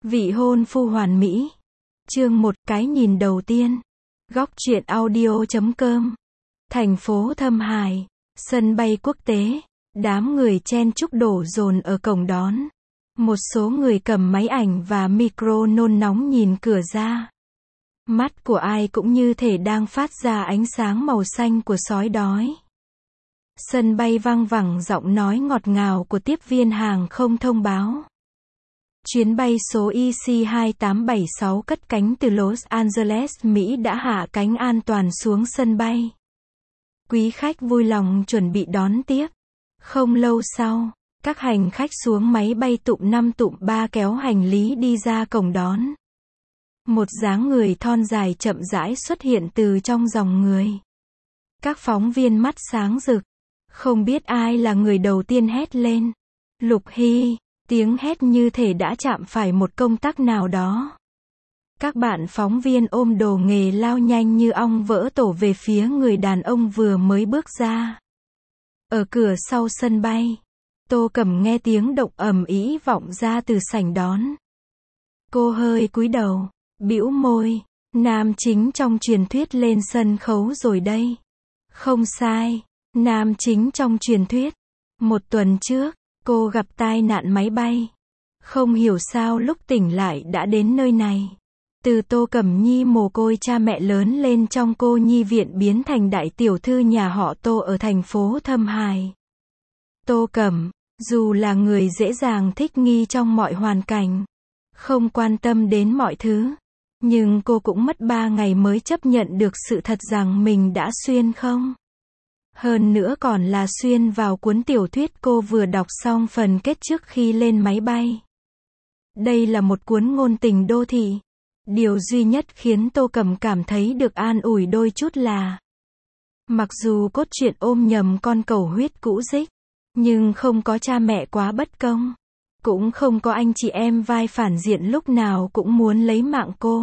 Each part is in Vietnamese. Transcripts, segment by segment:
Vị hôn phu hoàn mỹ. Chương 1, cái nhìn đầu tiên. Góc truyện audio.com. Thành phố Thâm Hải, sân bay quốc tế, đám người chen chúc đổ dồn ở cổng đón. Một số người cầm máy ảnh và micro nôn nóng nhìn cửa ra. Mắt của ai cũng như thể đang phát ra ánh sáng màu xanh của sói đói. Sân bay vang vẳng giọng nói ngọt ngào của tiếp viên hàng không thông báo. Chuyến bay số EC2876 cất cánh từ Los Angeles, Mỹ đã hạ cánh an toàn xuống sân bay. Quý khách vui lòng chuẩn bị đón tiếp. Không lâu sau, các hành khách xuống máy bay tụm 5 tụm 3 kéo hành lý đi ra cổng đón. Một dáng người thon dài chậm rãi xuất hiện từ trong dòng người. Các phóng viên mắt sáng rực. Không biết ai là người đầu tiên hét lên. Lục Hy. Tiếng hét như thể đã chạm phải một công tắc nào đó. Các bạn phóng viên ôm đồ nghề lao nhanh như ong vỡ tổ về phía người đàn ông vừa mới bước ra. Ở cửa sau sân bay, Tô Cẩm nghe tiếng động ầm ĩ vọng ra từ sảnh đón. Cô hơi cúi đầu, bĩu môi, nam chính trong truyền thuyết lên sân khấu rồi đây. Không sai, nam chính trong truyền thuyết. Một tuần trước, cô gặp tai nạn máy bay. Không hiểu sao lúc tỉnh lại đã đến nơi này. Từ Tô Cẩm Nhi mồ côi cha mẹ lớn lên trong cô nhi viện biến thành đại tiểu thư nhà họ Tô ở thành phố Thâm Hải. Tô Cẩm, dù là người dễ dàng thích nghi trong mọi hoàn cảnh, không quan tâm đến mọi thứ, nhưng cô cũng mất 3 ngày mới chấp nhận được sự thật rằng mình đã xuyên không. Hơn nữa còn là xuyên vào cuốn tiểu thuyết cô vừa đọc xong phần kết trước khi lên máy bay. Đây là một cuốn ngôn tình đô thị. Điều duy nhất khiến Tô Cẩm cảm thấy được an ủi đôi chút là mặc dù cốt truyện ôm nhầm con cầu huyết cũ dích, nhưng không có cha mẹ quá bất công. Cũng không có anh chị em vai phản diện lúc nào cũng muốn lấy mạng cô.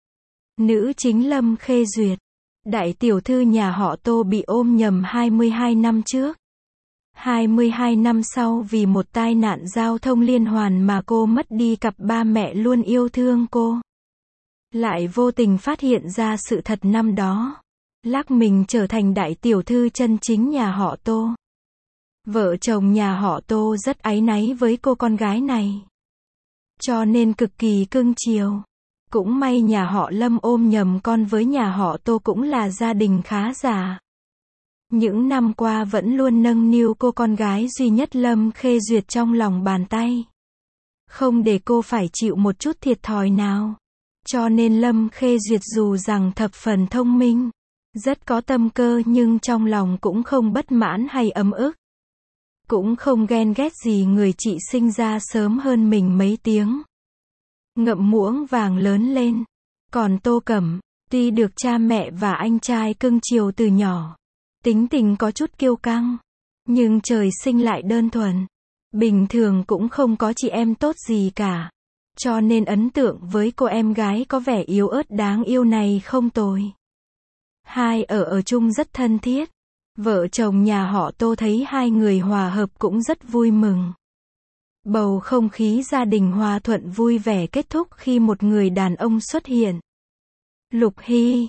Nữ chính Lâm Khê Duyệt, đại tiểu thư nhà họ Tô bị ôm nhầm 22 năm trước. 22 năm sau vì một tai nạn giao thông liên hoàn mà cô mất đi cặp ba mẹ luôn yêu thương cô. Lại vô tình phát hiện ra sự thật năm đó. Lắc mình trở thành đại tiểu thư chân chính nhà họ Tô. Vợ chồng nhà họ Tô rất áy náy với cô con gái này. Cho nên cực kỳ cưng chiều. Cũng may nhà họ Lâm ôm nhầm con với nhà họ Tô cũng là gia đình khá giả. Những năm qua vẫn luôn nâng niu cô con gái duy nhất Lâm Khê Duyệt trong lòng bàn tay. Không để cô phải chịu một chút thiệt thòi nào. Cho nên Lâm Khê Duyệt dù rằng thập phần thông minh, rất có tâm cơ nhưng trong lòng cũng không bất mãn hay ấm ức. Cũng không ghen ghét gì người chị sinh ra sớm hơn mình mấy tiếng. Ngậm muỗng vàng lớn lên. Còn Tô Cẩm, tuy được cha mẹ và anh trai cưng chiều từ nhỏ, tính tình có chút kiêu căng, nhưng trời sinh lại đơn thuần. Bình thường cũng không có chị em tốt gì cả. Cho nên ấn tượng với cô em gái có vẻ yếu ớt đáng yêu này không tồi. Hai ở chung rất thân thiết. Vợ chồng nhà họ Tô thấy hai người hòa hợp cũng rất vui mừng. Bầu không khí gia đình hòa thuận vui vẻ kết thúc khi một người đàn ông xuất hiện. Lục Hy,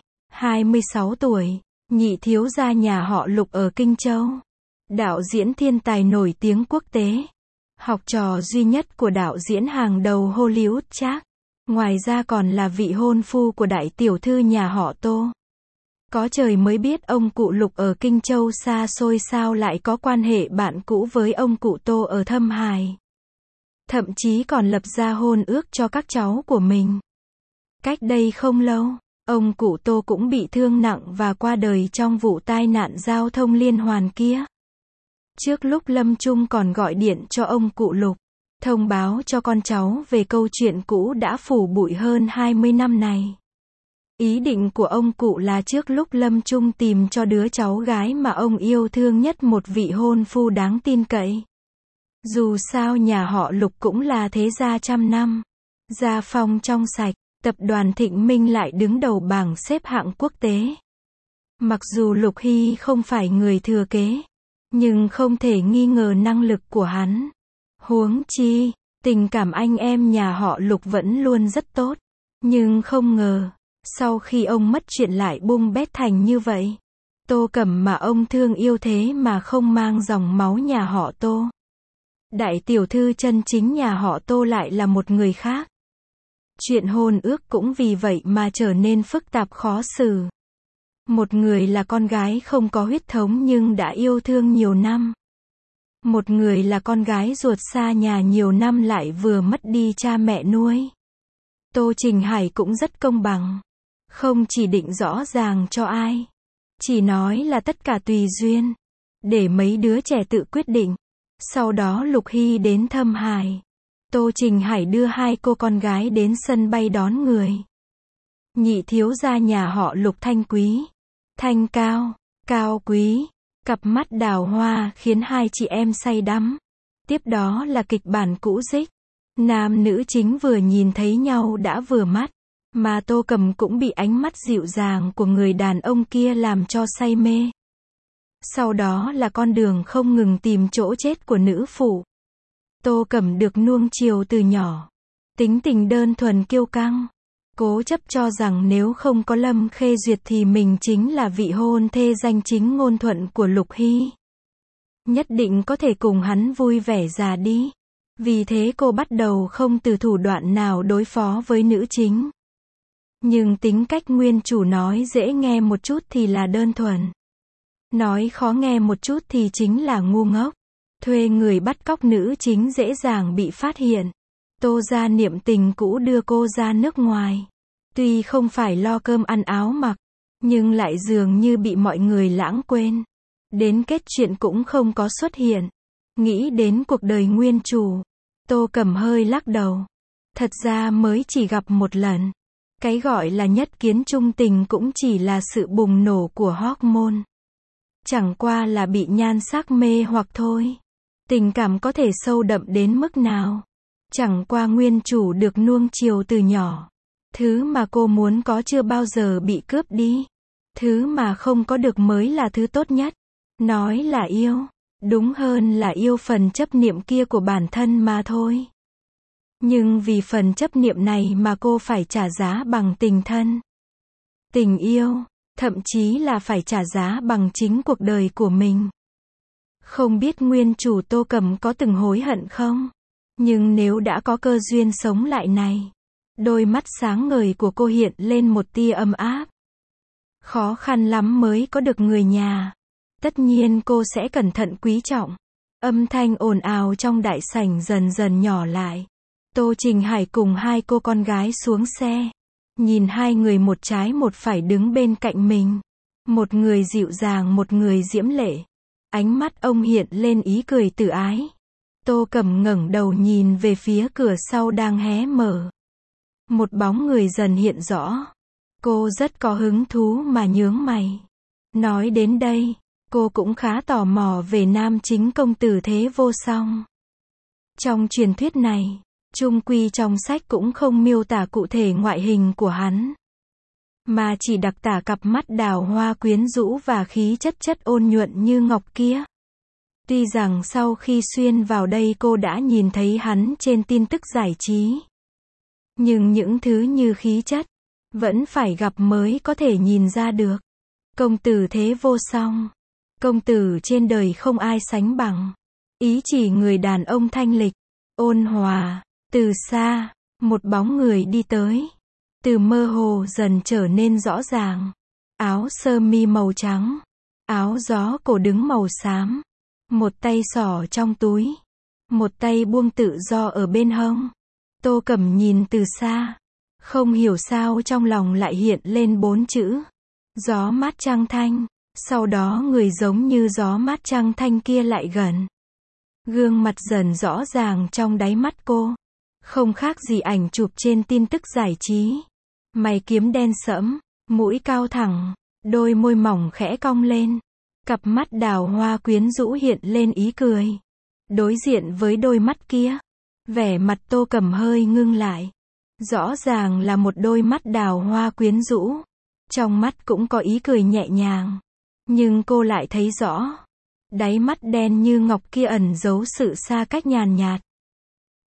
26 tuổi, nhị thiếu gia nhà họ Lục ở Kinh Châu. Đạo diễn thiên tài nổi tiếng quốc tế. Học trò duy nhất của đạo diễn hàng đầu Hollywood Jack. Ngoài ra còn là vị hôn phu của đại tiểu thư nhà họ Tô. Có trời mới biết ông cụ Lục ở Kinh Châu xa xôi sao lại có quan hệ bạn cũ với ông cụ Tô ở Thâm Hải. Thậm chí còn lập ra hôn ước cho các cháu của mình. Cách đây không lâu, ông cụ Tô cũng bị thương nặng và qua đời trong vụ tai nạn giao thông liên hoàn kia. Trước lúc lâm chung còn gọi điện cho ông cụ Lục, thông báo cho con cháu về câu chuyện cũ đã phủ bụi hơn 20 năm này. Ý định của ông cụ là trước lúc lâm chung tìm cho đứa cháu gái mà ông yêu thương nhất một vị hôn phu đáng tin cậy. Dù sao nhà họ Lục cũng là thế gia trăm năm. Gia phong trong sạch, tập đoàn Thịnh Minh lại đứng đầu bảng xếp hạng quốc tế. Mặc dù Lục Hy không phải người thừa kế, nhưng không thể nghi ngờ năng lực của hắn. Huống chi, Tình cảm anh em nhà họ Lục vẫn luôn rất tốt. Nhưng không ngờ, sau khi ông mất chuyện lại bung bét thành như vậy. Tô Cẩm mà ông thương yêu thế mà không mang dòng máu nhà họ Tô. Đại tiểu thư chân chính nhà họ Tô lại là một người khác. Chuyện hôn ước cũng vì vậy mà trở nên phức tạp khó xử. Một người là con gái không có huyết thống nhưng đã yêu thương nhiều năm. Một người là con gái ruột xa nhà nhiều năm lại vừa mất đi cha mẹ nuôi. Tô Trình Hải cũng rất công bằng. Không chỉ định rõ ràng cho ai. Chỉ nói là tất cả tùy duyên. Để mấy đứa trẻ tự quyết định. Sau đó Lục Hy đến thăm Hải. Tô Trình Hải đưa hai cô con gái đến sân bay đón người. Nhị thiếu gia nhà họ Lục thanh quý. Thanh cao, cao quý. Cặp mắt đào hoa khiến hai chị em say đắm. Tiếp đó là kịch bản cũ dích. Nam nữ chính vừa nhìn thấy nhau đã vừa mắt. Mà Tô Cẩm cũng bị ánh mắt dịu dàng của người đàn ông kia làm cho say mê. Sau đó là con đường không ngừng tìm chỗ chết của nữ phụ. Tô Cẩm được nuông chiều từ nhỏ. Tính tình đơn thuần kiêu căng. Cố chấp cho rằng nếu không có Lâm Khê Duyệt thì mình chính là vị hôn thê danh chính ngôn thuận của Lục Hy. Nhất định có thể cùng hắn vui vẻ già đi. Vì thế cô bắt đầu không từ thủ đoạn nào đối phó với nữ chính. Nhưng tính cách nguyên chủ nói dễ nghe một chút thì là đơn thuần. Nói khó nghe một chút thì chính là ngu ngốc. Thuê người bắt cóc nữ chính dễ dàng bị phát hiện. Tô gia niệm tình cũ đưa cô ra nước ngoài. Tuy không phải lo cơm ăn áo mặc, nhưng lại dường như bị mọi người lãng quên. Đến kết chuyện cũng không có xuất hiện. Nghĩ đến cuộc đời nguyên chủ, Tô Cẩm hơi lắc đầu. Thật ra mới chỉ gặp một lần. Cái gọi là nhất kiến trung tình cũng chỉ là sự bùng nổ của hormone. Chẳng qua là bị nhan sắc mê hoặc thôi. Tình cảm có thể sâu đậm đến mức nào. Chẳng qua nguyên chủ được nuông chiều từ nhỏ. Thứ mà cô muốn có chưa bao giờ bị cướp đi. Thứ mà không có được mới là thứ tốt nhất. Nói là yêu, đúng hơn là yêu phần chấp niệm kia của bản thân mà thôi. Nhưng vì phần chấp niệm này mà cô phải trả giá bằng tình thân. Tình yêu, thậm chí là phải trả giá bằng chính cuộc đời của mình. Không biết nguyên chủ Tô Cẩm có từng hối hận không? Nhưng nếu đã có cơ duyên sống lại này, đôi mắt sáng ngời của cô hiện lên một tia ấm áp. Khó khăn lắm mới có được người nhà. Tất nhiên cô sẽ cẩn thận quý trọng. Âm thanh ồn ào trong đại sảnh dần dần nhỏ lại. Tô Trình Hải cùng hai cô con gái xuống xe. Nhìn hai người một trái một phải đứng bên cạnh mình. Một người dịu dàng một người diễm lệ. Ánh mắt ông hiện lên ý cười từ ái. Tô Cẩm ngẩng đầu nhìn về phía cửa sau đang hé mở. Một bóng người dần hiện rõ. Cô rất có hứng thú mà nhướng mày. Nói đến đây, cô cũng khá tò mò về nam chính công tử Thế Vô Song. Trong truyền thuyết này, chung quy trong sách cũng không miêu tả cụ thể ngoại hình của hắn. Mà chỉ đặc tả cặp mắt đào hoa quyến rũ và khí chất ôn nhuận như ngọc kia. Tuy rằng sau khi xuyên vào đây cô đã nhìn thấy hắn trên tin tức giải trí. Nhưng những thứ như khí chất, vẫn phải gặp mới có thể nhìn ra được. Công tử Thế Vô Song. Công tử trên đời không ai sánh bằng. Ý chỉ người đàn ông thanh lịch, ôn hòa. Từ xa, một bóng người đi tới. Từ mơ hồ dần trở nên rõ ràng. Áo sơ mi màu trắng. Áo gió cổ đứng màu xám. Một tay xỏ trong túi. Một tay buông tự do ở bên hông. Tô Cẩm nhìn từ xa. Không hiểu sao trong lòng lại hiện lên 4 chữ. Gió mát trăng thanh. Sau đó người giống như gió mát trăng thanh kia lại gần. Gương mặt dần rõ ràng trong đáy mắt cô. Không khác gì ảnh chụp trên tin tức giải trí. Mày kiếm đen sẫm, mũi cao thẳng, đôi môi mỏng khẽ cong lên. Cặp mắt đào hoa quyến rũ hiện lên ý cười. Đối diện với đôi mắt kia, vẻ mặt Tô Cẩm hơi ngưng lại. Rõ ràng là một đôi mắt đào hoa quyến rũ. Trong mắt cũng có ý cười nhẹ nhàng. Nhưng cô lại thấy rõ. Đáy mắt đen như ngọc kia ẩn giấu sự xa cách nhàn nhạt.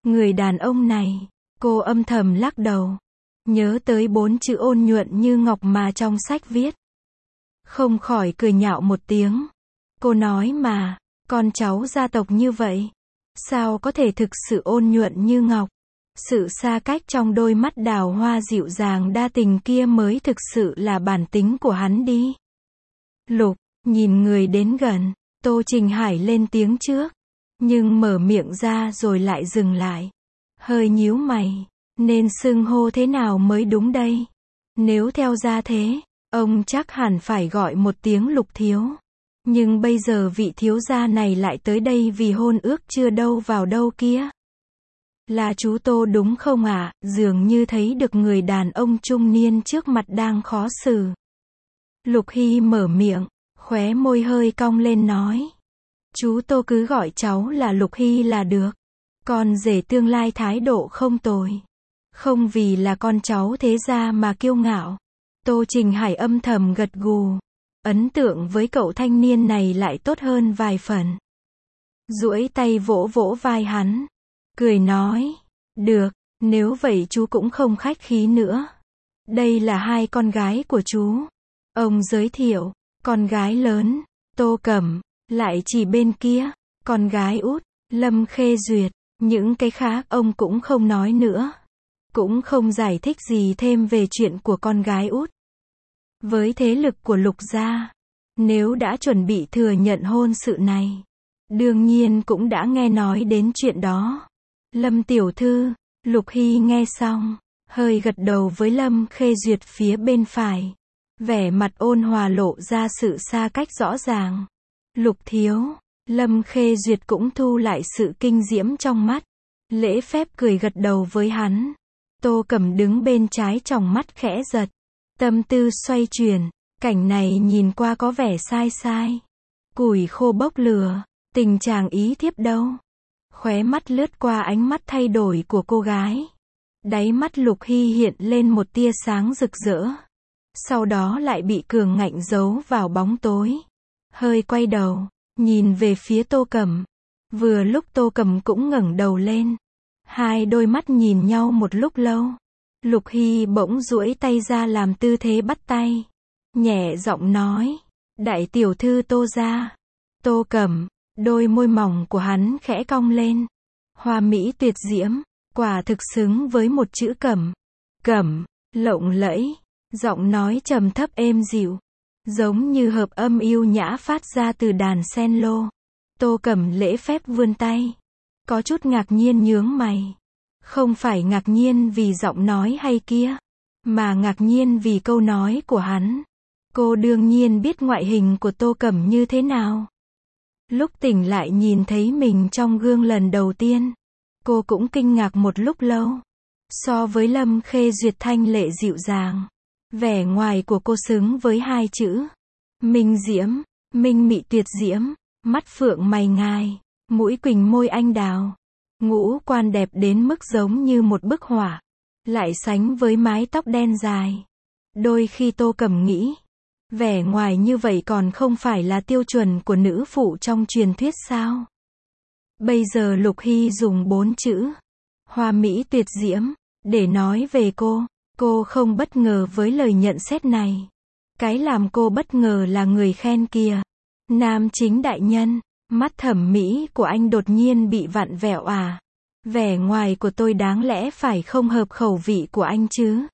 Người đàn ông này, cô âm thầm lắc đầu. Nhớ tới 4 chữ ôn nhuận như ngọc mà trong sách viết. Không khỏi cười nhạo một tiếng. Cô nói mà, con cháu gia tộc như vậy, sao có thể thực sự ôn nhuận như ngọc? Sự xa cách trong đôi mắt đào hoa dịu dàng đa tình kia mới thực sự là bản tính của hắn đi. Lục, nhìn người đến gần, Tô Trình Hải lên tiếng trước, nhưng mở miệng ra rồi lại dừng lại. Hơi nhíu mày, nên xưng hô thế nào mới đúng đây? Nếu theo gia thế, ông chắc hẳn phải gọi một tiếng Lục thiếu. Nhưng bây giờ vị thiếu gia này lại tới đây vì hôn ước chưa đâu vào đâu kia. Là chú Tô đúng không ạ? Dường như thấy được người đàn ông trung niên trước mặt đang khó xử. Lục Hy mở miệng, khóe môi hơi cong lên nói. Chú Tô cứ gọi cháu là Lục Hy là được. Con rể tương lai thái độ không tồi. Không vì là con cháu thế gia mà kiêu ngạo. Tô Trình Hải âm thầm gật gù. Ấn tượng với cậu thanh niên này lại tốt hơn vài phần. Duỗi tay vỗ vỗ vai hắn. Cười nói. Được, nếu vậy chú cũng không khách khí nữa. Đây là hai con gái của chú. Ông giới thiệu. Con gái lớn, Tô Cẩm. Lại chỉ bên kia, con gái út, Lâm Khê Duyệt. Những cái khác ông cũng không nói nữa. Cũng không giải thích gì thêm về chuyện của con gái út. Với thế lực của Lục gia, nếu đã chuẩn bị thừa nhận hôn sự này, đương nhiên cũng đã nghe nói đến chuyện đó. Lâm tiểu thư, Lục Hy nghe xong, hơi gật đầu với Lâm Khê Duyệt phía bên phải. Vẻ mặt ôn hòa lộ ra sự xa cách rõ ràng. Lục thiếu, Lâm Khê Duyệt cũng thu lại sự kinh diễm trong mắt. Lễ phép cười gật đầu với hắn. Tô Cẩm đứng bên trái tròng mắt khẽ giật. Tâm tư xoay chuyển, cảnh này nhìn qua có vẻ sai sai. Củi khô bốc lửa, tình chàng ý thiếp đâu. Khóe mắt lướt qua ánh mắt thay đổi của cô gái. Đáy mắt Lục Hy hiện lên một tia sáng rực rỡ. Sau đó lại bị cường ngạnh giấu vào bóng tối. Hơi quay đầu, nhìn về phía Tô Cẩm. Vừa lúc Tô Cẩm cũng ngẩng đầu lên. Hai đôi mắt nhìn nhau một lúc lâu. Lục Hy bỗng duỗi tay ra làm tư thế bắt tay. Nhẹ giọng nói. Đại tiểu thư Tô gia. Tô Cẩm, đôi môi mỏng của hắn khẽ cong lên. Hoa mỹ tuyệt diễm, quả thực xứng với một chữ Cẩm. Cẩm, lộng lẫy, giọng nói trầm thấp êm dịu. Giống như hợp âm yêu nhã phát ra từ đàn sen lô. Tô Cẩm lễ phép vươn tay. Có chút ngạc nhiên nhướng mày. Không phải ngạc nhiên vì giọng nói hay kia, mà ngạc nhiên vì câu nói của hắn. Cô đương nhiên biết ngoại hình của Tô Cẩm như thế nào. Lúc tỉnh lại nhìn thấy mình trong gương lần đầu tiên, cô cũng kinh ngạc một lúc lâu. So với Lâm Khê Duyệt thanh lệ dịu dàng, vẻ ngoài của cô xứng với hai chữ minh diễm, minh mị tuyệt diễm, mắt phượng mày ngài, mũi quỳnh môi anh đào. Ngũ quan đẹp đến mức giống như một bức họa, lại sánh với mái tóc đen dài. Đôi khi Tô Cẩm nghĩ, vẻ ngoài như vậy còn không phải là tiêu chuẩn của nữ phụ trong truyền thuyết sao? Bây giờ Lục Hy dùng 4 chữ hoa mỹ tuyệt diễm để nói về cô không bất ngờ với lời nhận xét này. Cái làm cô bất ngờ là người khen kia. Nam chính đại nhân, mắt thẩm mỹ của anh đột nhiên bị vặn vẹo à? Vẻ ngoài của tôi đáng lẽ phải không hợp khẩu vị của anh chứ?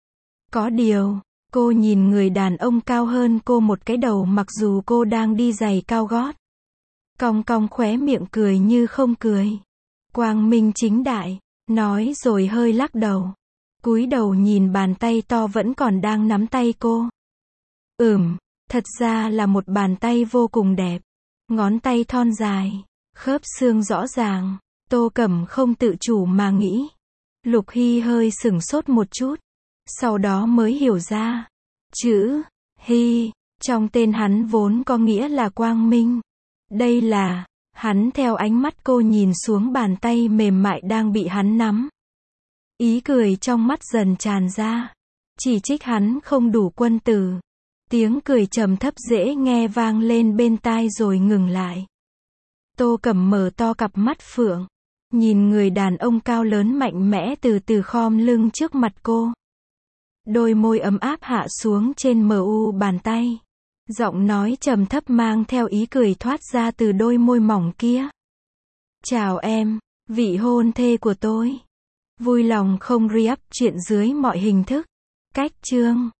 Có điều, cô nhìn người đàn ông cao hơn cô một cái đầu mặc dù cô đang đi giày cao gót. Cong cong khóe miệng cười như không cười. Quang minh chính đại, nói rồi hơi lắc đầu. Cúi đầu nhìn bàn tay to vẫn còn đang nắm tay cô. Thật ra là một bàn tay vô cùng đẹp. Ngón tay thon dài, khớp xương rõ ràng. Tô Cẩm không tự chủ mà nghĩ. Lục Hy hơi sửng sốt một chút. Sau đó mới hiểu ra. Chữ Hy trong tên hắn vốn có nghĩa là quang minh. Đây là, hắn theo ánh mắt cô nhìn xuống bàn tay mềm mại đang bị hắn nắm. Ý cười trong mắt dần tràn ra. Chỉ trích hắn không đủ quân tử. Tiếng cười trầm thấp dễ nghe vang lên bên tai rồi ngừng lại. Tô Cẩm mở to cặp mắt phượng. Nhìn người đàn ông cao lớn mạnh mẽ từ từ khom lưng trước mặt cô. Đôi môi ấm áp hạ xuống trên mu bàn tay. Giọng nói trầm thấp mang theo ý cười thoát ra từ đôi môi mỏng kia. Chào em, vị hôn thê của tôi. Vui lòng không re-up chuyện dưới mọi hình thức. Cách chương